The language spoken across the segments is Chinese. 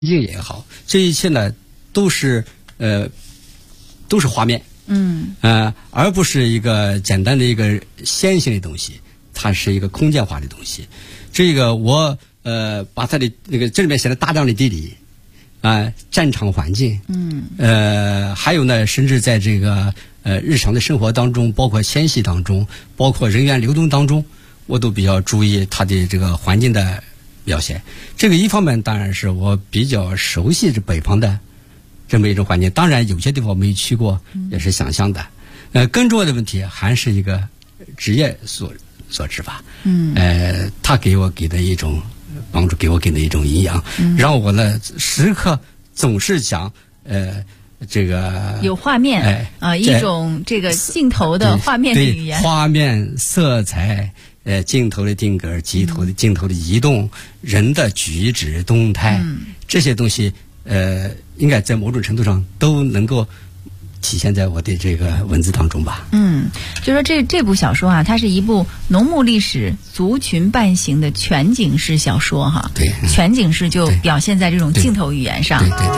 境也好，这一切呢都是画面，而不是一个简单的一个线性的东西，它是一个空间化的东西。这个我把它的那个这里面写了大量的地理战场环境，还有呢，甚至在这个日常的生活当中，包括迁徙当中，包括人员流动当中，我都比较注意它的这个环境的表现。这个一方面当然是我比较熟悉这北方的这么一种环境，当然有些地方没去过，也是想象的。更重要的问题还是一个职业所致吧。他给的一种帮助，给我的一种营养，让我呢时刻总是讲这个有画面，一种这个镜头的画面的语言， 画面、色彩，镜头的定格、镜头的移动，人的举止动态，这些东西应该在某种程度上都能够体现在我的这个文字当中吧。 就说这部小说啊，它是一部农牧历史族群伴行的全景式小说哈。 对， 全景式就表现在这种镜头语言上。 对。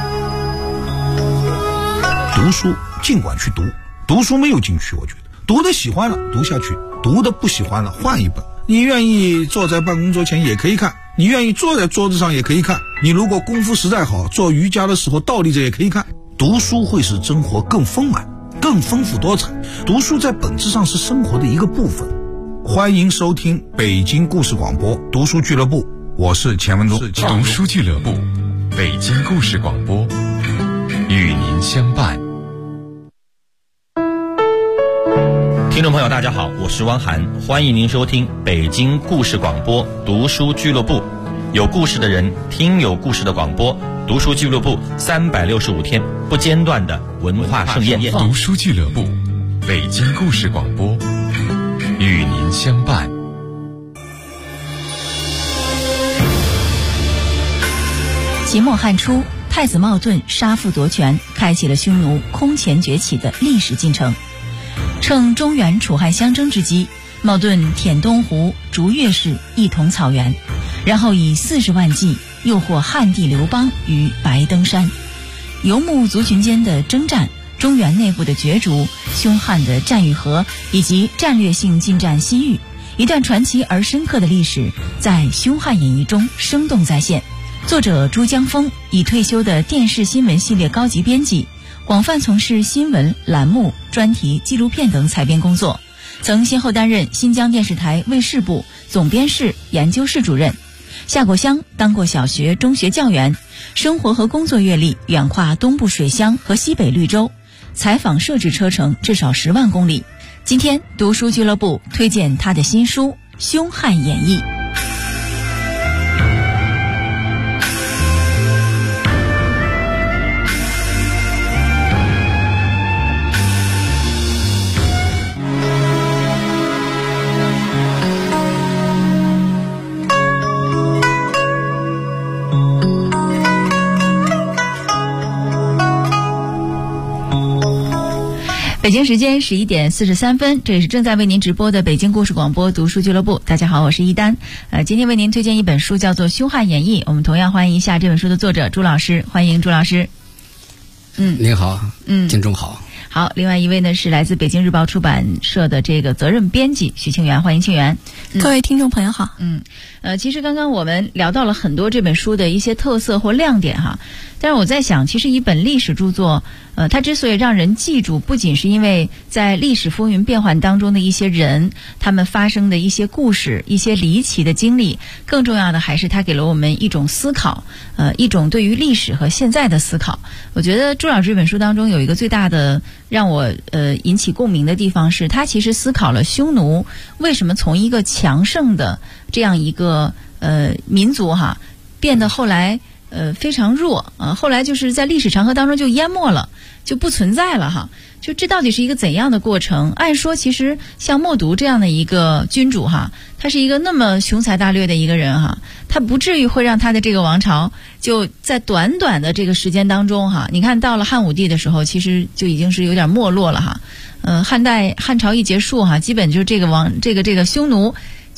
读书尽管去读，读书没有禁区，我觉得读的喜欢了读下去，读的不喜欢了换一本。你愿意坐在办公桌前也可以看，你愿意坐在桌子上也可以看，你如果功夫实在好，做瑜伽的时候倒立着也可以看。读书会使生活更丰满、更丰富多彩。读书在本质上是生活的一个部分。欢迎收听北京故事广播读书俱乐部，我是钱文忠。 读书俱乐部，北京故事广播，与您相伴。 听众朋友大家好，我是汪涵，欢迎您收听北京故事广播读书俱乐部，有故事的人听有故事的广播，读书俱乐部365天不间断的文化盛宴。 读书俱乐部，北京故事广播，与您相伴。 秦末汉初，太子茂盾杀父夺权，开启了匈奴空前崛起的历史进程。趁中原楚汉相争之机，茂盾舔东湖，逐越氏，一统草原，然后以40万骑诱惑汉帝刘邦于白登山。游牧族群间的征战，中原内部的角逐，凶悍的战与和，以及战略性进占西域，一段传奇而深刻的历史在《凶悍演义》中生动再现。作者朱江峰以退休的电视新闻系列高级编辑，广泛从事新闻、栏目、专题、纪录片等采编工作，曾先后担任新疆电视台卫视部总编室、研究室主任，下过乡，当过小学、中学教员，生活和工作阅历远跨东部水乡和西北绿洲，采访摄制车程至少10万公里。今天读书俱乐部推荐他的新书《凶悍演义》。北京时间11点43分，这里是正在为您直播的北京故事广播读书俱乐部。大家好，我是一丹。今天为您推荐一本书，叫做《凶悍演义》。我们同样欢迎一下这本书的作者朱老师，欢迎朱老师。 您好，听众好。 好，另外一位呢是来自北京日报出版社的这个责任编辑许庆元，欢迎庆元。 各位听众朋友好。 其实刚刚我们聊到了很多这本书的一些特色或亮点哈，但是我在想，其实一本历史著作，它之所以让人记住，不仅是因为在历史风云变幻当中的一些人，他们发生的一些故事，一些离奇的经历，更重要的还是它给了我们一种思考，一种对于历史和现在的思考。我觉得朱老师这本书当中有一个最大的让我引起共鸣的地方是，他其实思考了匈奴为什么从一个强盛的这样一个民族哈，变得后来非常弱后来就是在历史长河当中就淹没了，就不存在了哈。就这到底是一个怎样的过程？按说其实像默读这样的一个君主哈，他是一个那么雄才大略的一个人哈，他不至于会让他的这个王朝就在短短的这个时间当中哈，你看到了汉武帝的时候，其实就已经是有点没落了哈。汉朝一结束哈，基本就这个匈奴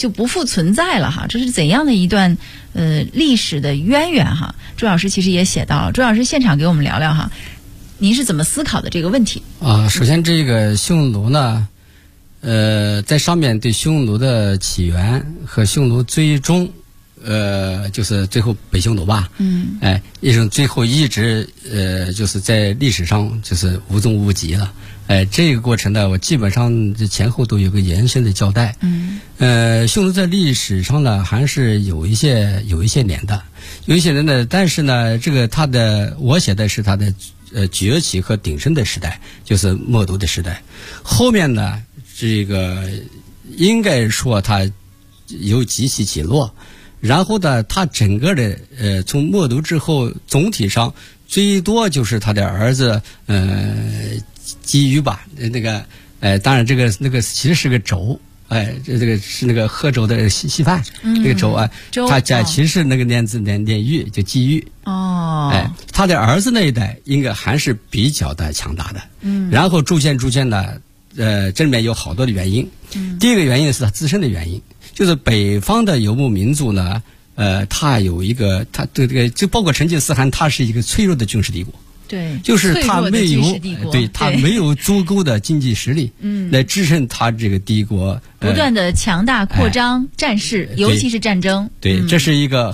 就不复存在了哈。这是怎样的一段历史的渊源哈？朱老师其实也写到了，朱老师现场给我们聊聊哈，您是怎么思考的这个问题？ 首先这个匈奴呢，在上面对匈奴的起源和匈奴最终。就是最后北匈奴吧，一种最后一直就是在历史上就是无踪无迹了，这个过程呢，我基本上这前后都有个延伸的交代，匈奴在历史上呢还是有一些年的，但是呢，这个我写的是他的崛起和鼎盛的时代，就是冒顿的时代，后面呢，这个应该说他有几起起落。然后呢，他整个的从冒顿之后，总体上最多就是他的儿子姬于吧，当然那个其实是个州，这个是那个河州的稀饭，这个州啊，他其实是那个念字念玉，就姬于。他的儿子那一代应该还是比较的强大的，然后逐渐的，这里面有好多的原因。第一个原因是他自身的原因。就是北方的游牧民族呢，它有一个，它对这个就包括成吉思汗，它是一个脆弱的军事帝国， 对， 就是它没有，对，它没有足够的经济实力，来支撑它这个帝国不断的强大扩张，战事，尤其是战争， 对，这是一个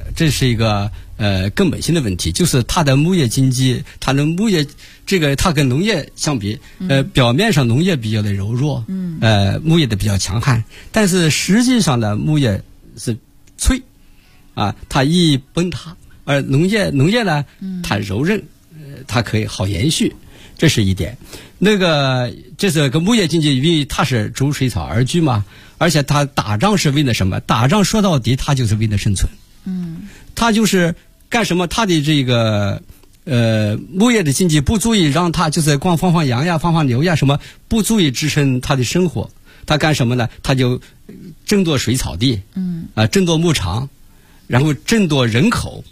根本性的问题，就是它的牧业经济，它的牧业它跟农业相比，表面上农业比较的柔弱，牧业的比较强悍，但是实际上呢，牧业是脆，它易于崩塌，而农业呢，它柔韧，它可以好延续，这是一点。这是个牧业经济，因为它是逐水草而居嘛，而且它打仗是为了什么？打仗说到底，它就是为了生存。他就是干什么？他的这个牧业的经济不足以让他就是光放羊呀、放牛呀什么，不足以支撑他的生活。他干什么呢？他就争夺水草地，争夺牧场，然后争夺人口，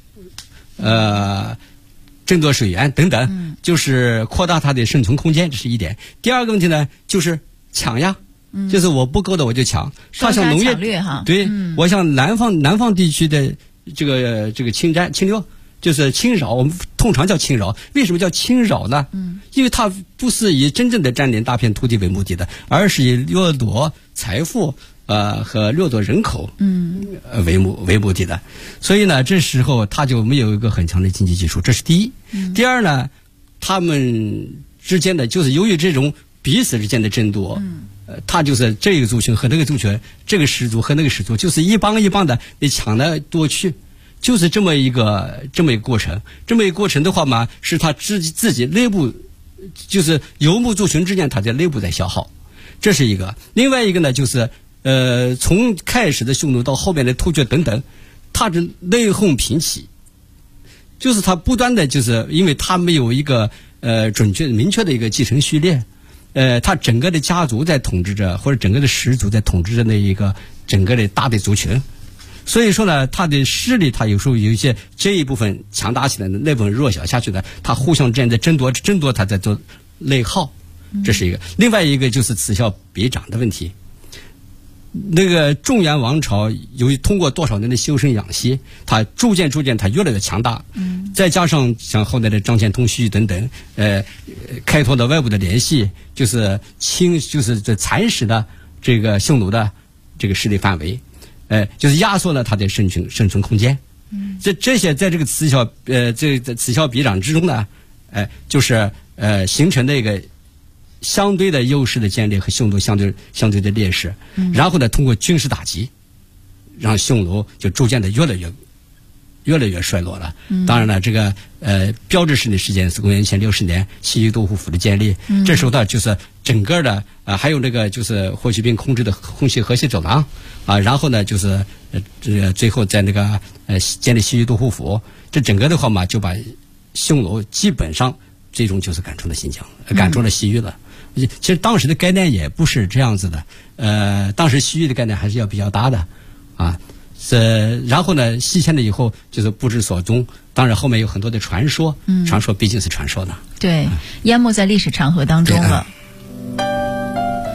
争夺水源等等，就是扩大他的生存空间，这是一点。第二个问题呢，就是抢呀。就是我不够的我就抢，他像农业对，我像南方地区的这个侵略，就是侵扰，我们通常叫侵扰。为什么叫侵扰呢？因为它不是以真正的占领大片土地为目的的，而是以掠夺财富和掠夺人口为目的的。所以呢，这时候他就没有一个很强的经济基础，这是第一。第二呢，他们之间的就是由于这种彼此之间的争夺。他就是这个族群和那个族群，这个氏族和那个氏族，就是一帮一帮的你抢来夺去，就是这么一个过程。这么一个过程的话嘛，是他自己内部，就是游牧族群之间他在内部在消耗，这是一个。另外一个呢，就是从开始的匈奴到后面的突厥等等，他的内讧频起，就是他不断的就是因为他没有一个准确明确的一个继承序列。他整个的家族在统治着，或者整个的氏族在统治着那一个整个的大的族群，所以说呢，他的势力，他有时候有一些这一部分强大起来的，那部分弱小下去的，他互相之间在争夺，他在做内耗，这是一个。另外一个就是此消彼长的问题。那个中原王朝由于通过多少年的修身养息，它逐渐它越来越强大，再加上像后来的张骞通西域等等，开拓的外部的联系，就是这蚕食的这个匈奴的这个势力范围，就是压缩了它的生存空间。这些在这个此消彼长之中呢，就是形成的一个相对的优势的建立和匈奴相对的劣势，然后呢，通过军事打击，让匈奴就逐渐的越来越衰落了。当然了，这个标志性的事件是公元前60年西域都护府的建立，这时候呢，就是整个的还有这个就是霍去病控制的红西河西走廊然后呢，就是最后在那个建立西域都护府，这整个的话嘛，就把匈奴基本上最终就是赶出了新疆，赶出了西域了。其实当时的概念也不是这样子的，当时西域的概念还是要比较大的然后呢，西迁了以后就是不知所踪。当然后面有很多的传说，传说毕竟是传说呢， 对，淹没在历史长河当中了。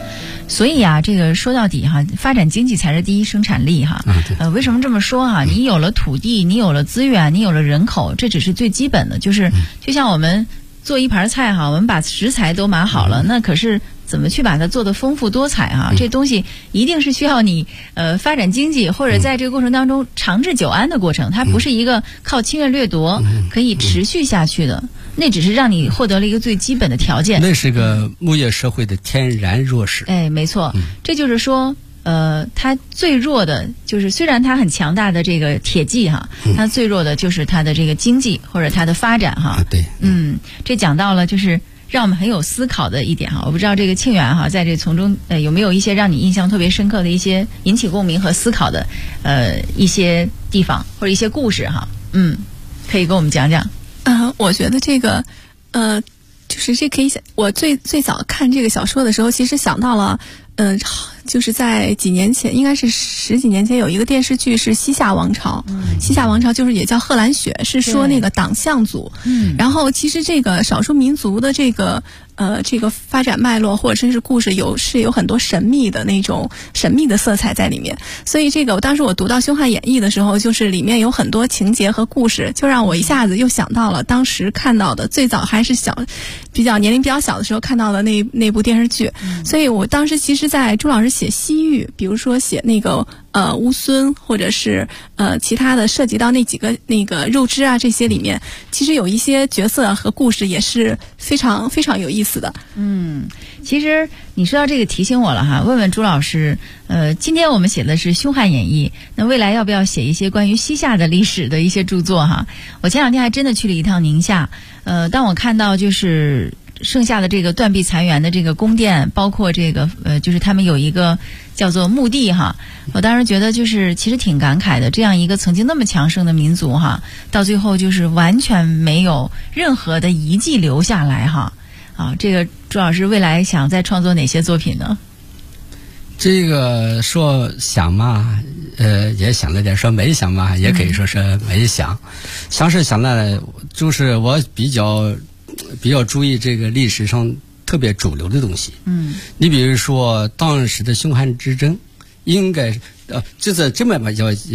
所以啊，这个说到底哈，发展经济才是第一生产力哈。为什么这么说啊？你有了土地，你有了资源，你有了人口，这只是最基本的，就是就像我们做一盘菜哈，我们把食材都码好了，那可是怎么去把它做得丰富多彩啊？这东西一定是需要你发展经济，或者在这个过程当中长治久安的过程，它不是一个靠侵略掠夺可以持续下去的，那只是让你获得了一个最基本的条件。 那是个牧业社会的天然弱势。 哎，没错，这就是说。它最弱的就是，虽然它很强大的这个铁骑哈，它最弱的就是它的这个经济或者它的发展哈。 对， 这讲到了就是让我们很有思考的一点哈。我不知道这个庆元哈，在这从中有没有一些让你印象特别深刻的一些引起共鸣和思考的一些地方或者一些故事哈。可以跟我们讲讲。 我觉得这个就是这可以想，我最早看这个小说的时候，其实想到了。就是在几年前，应该是10几年前，有一个电视剧是《西夏王朝》。西夏王朝就是也叫贺兰雪，是说那个党项族。然后其实这个少数民族的这个发展脉络或者是故事有很多神秘的那种神秘的色彩在里面。所以这个当时我读到《凶悍演义》的时候，就是里面有很多情节和故事，就让我一下子又想到了当时看到的最早还是年龄比较小的时候看到的那部电视剧。所以我当时其实在朱老师写西域，比如说写那个乌孙，或者是其他的涉及到那几个那个肉汁啊这些里面，其实有一些角色和故事也是非常非常有意思的。 其实你说到这个提醒我了哈，问问朱老师，今天我们写的是《凶悍演义》，那未来要不要写一些关于西夏的历史的一些著作哈？我前2天还真的去了一趟宁夏，当我看到就是剩下的这个断壁残垣的这个宫殿，包括这个就是他们有一个叫做墓地哈，我当时觉得就是其实挺感慨的，这样一个曾经那么强盛的民族哈，到最后就是完全没有任何的遗迹留下来哈。这个朱老师未来想再创作哪些作品呢？ 这个说想嘛，也想了点；说没想嘛，也可以说是没想。想是想了，就是我比较注意这个历史上特别主流的东西。你比如说当时的凶悍之争，应该就是这么吧，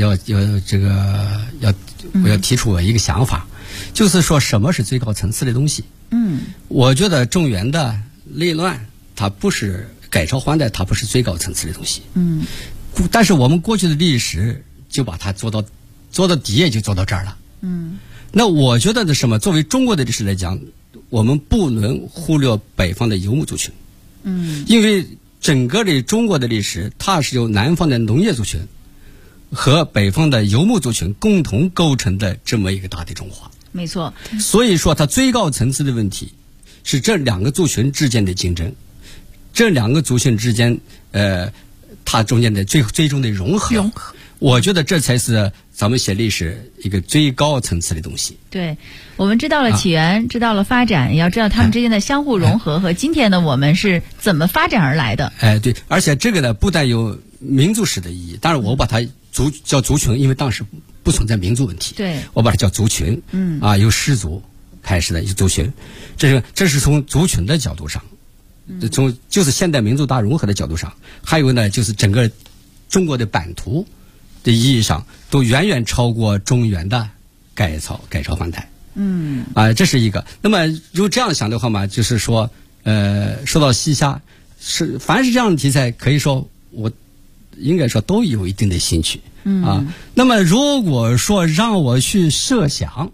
我要提出我一个想法，就是说什么是最高层次的东西。我觉得中原的内乱，它不是改朝换代，它不是最高层次的东西。但是我们过去的历史就把它做到底，也就做到这儿了。那我觉得的什么？作为中国的历史来讲，我们不能忽略北方的游牧族群。因为整个的中国的历史，它是由南方的农业族群和北方的游牧族群共同构成的这么一个大的中华。 没错。 所以说它最高层次的问题是这2个族群之间的竞争，这2个族群之间它中间的最终的融合。我觉得这才是咱们写历史一个最高层次的东西。 对，我们知道了起源，知道了发展，也要知道他们之间的相互融合和今天的我们是怎么发展而来的。 对，而且这个呢不但有民族史的意义，当然我把它叫族群，因为当时不存在民族问题。 对， 我把它叫族群。由氏族开始的族群，这是从族群的角度上，就是现代民族大融合的角度上，还有呢就是整个中国的版图的意义上，都远远超过中原的改朝换代。这是一个。那么如果这样想的话嘛，就是说说到西夏，凡是这样的题材，可以说我应该说都有一定的兴趣。那么如果说让我去设想，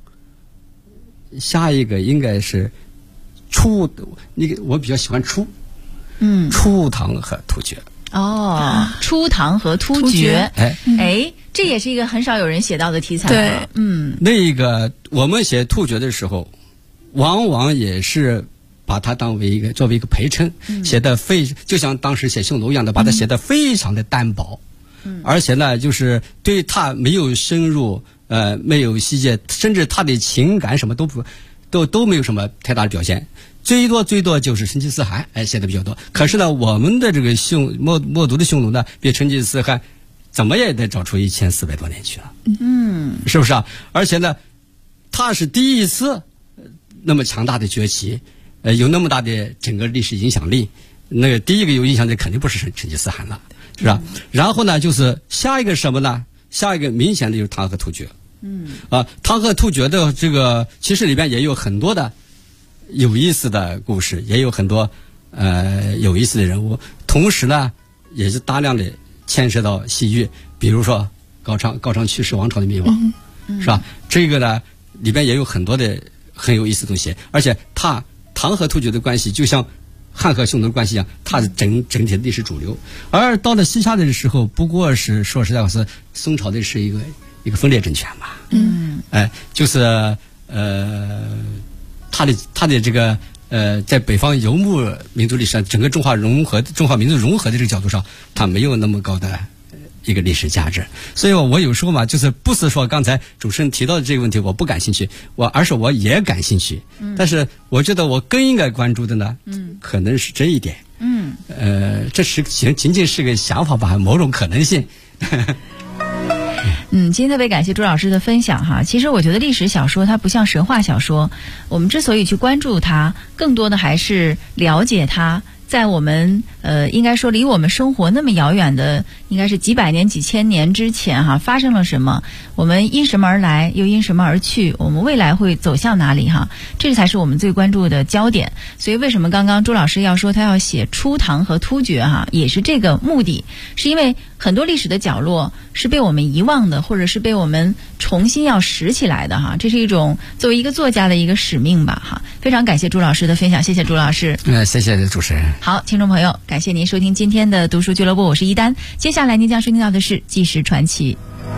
下一个应该是我比较喜欢初唐和突厥。 初唐和突厥。这也是一个很少有人写到的题材。 对， 那个我们写突厥的时候，往往也是把它作为一个陪衬，写的就像当时写匈奴一样的，把它写的非常的单薄。而且呢，就是对他没有深入，没有细节，甚至他的情感什么都没有什么太大的表现。最多就是成吉思汗，写的比较多。可是呢，我们的这个默读的匈奴呢，比成吉思汗怎么也得找出1400多年去了。是不是啊？而且呢，他是第一次那么强大的崛起，有那么大的整个历史影响力。 那个第一个有印象的肯定不是成吉思汗了，是吧？然后呢，就是下一个什么呢？下一个明显的就是唐河突厥。唐河突厥的这个其实里边也有很多的有意思的故事，也有很多有意思的人物，同时呢，也是大量的牵涉到西域，比如说高昌去世王朝的灭亡，是吧？这个呢里边也有很多的很有意思的东西，而且唐河突厥的关系就像汉和匈奴的关系一样，它是整体的历史主流。而到了西夏的时候，不过是说实在话是宋朝的是一个分裂政权嘛，就是他的这个在北方游牧民族历史上，整个中华民族融合的这个角度上，它没有那么高的一个历史价值。所以我有时候嘛，就是不是说刚才主持人提到的这个问题我不感兴趣，而是我也感兴趣。但是我觉得我更应该关注的呢，可能是这一点。这是仅仅是个想法吧，某种可能性。 今天特别感谢朱老师的分享哈。其实我觉得历史小说它不像神话小说，我们之所以去关注它，更多的还是了解它在我们应该说离我们生活那么遥远的，应该是几百年几千年之前哈，发生了什么，我们因什么而来，又因什么而去，我们未来会走向哪里哈，这才是我们最关注的焦点。所以为什么刚刚朱老师要说他要写初唐和突厥哈，也是这个目的，是因为很多历史的角落是被我们遗忘的，或者是被我们重新要拾起来的哈，这是一种作为一个作家的一个使命吧哈。非常感谢朱老师的分享，谢谢朱老师。 谢谢主持人。 好，听众朋友，感谢您收听今天的读书俱乐部，我是一丹。接下来您将收听到的是《纪实传奇》。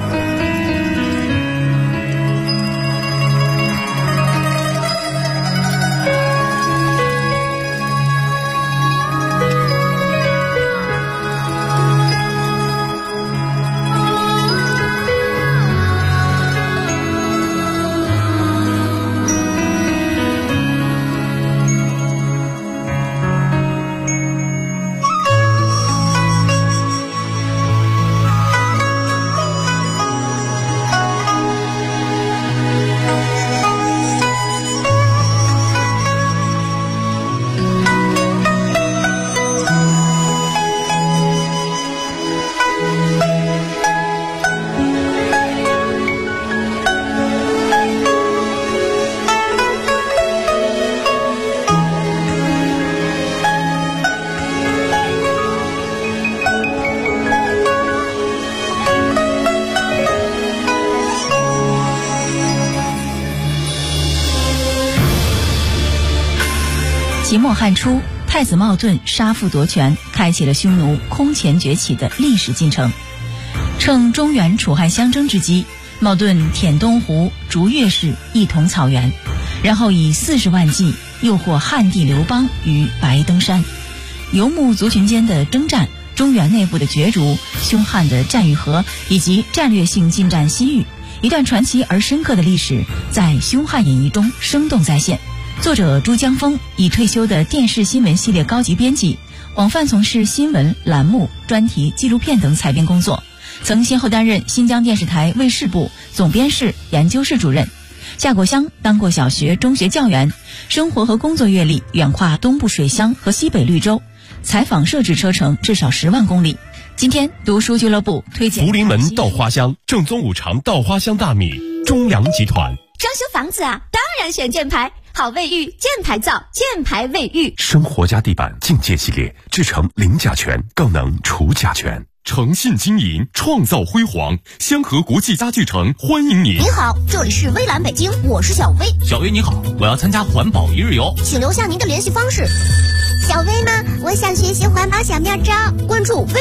秦末汉初，太子茂盾杀父夺权，开启了匈奴空前崛起的历史进程。趁中原楚汉相争之机，茂盾舔东湖，逐越氏，一统草原，然后以40万骑诱惑汉帝刘邦于白登山。游牧族群间的征战，中原内部的角逐，凶悍的战与和，以及战略性进占西域，一段传奇而深刻的历史在《凶悍演义》中生动再现。作者朱江峰，已退休的电视新闻系列高级编辑，广泛从事新闻、栏目、专题、纪录片等采编工作，曾先后担任新疆电视台卫视部总编室、研究室主任，下过乡，当过小学、中学教员，生活和工作阅历远跨东部水乡和西北绿洲，采访摄制车程至少10万公里。今天读书俱乐部推荐福临门稻花香，正宗五常稻花香大米，中粮集团。 装修房子啊，当然选箭牌，好卫浴，箭牌造，箭牌卫浴。 生活家地板境界系列，制成零甲醛，更能除甲醛。诚信经营，创造辉煌。香河国际家具城欢迎您。 您好，这里是微蓝北京，我是小薇。 小薇你好，我要参加环保一日游， 请留下您的联系方式。 小薇吗？我想学习环保小妙招， 关注微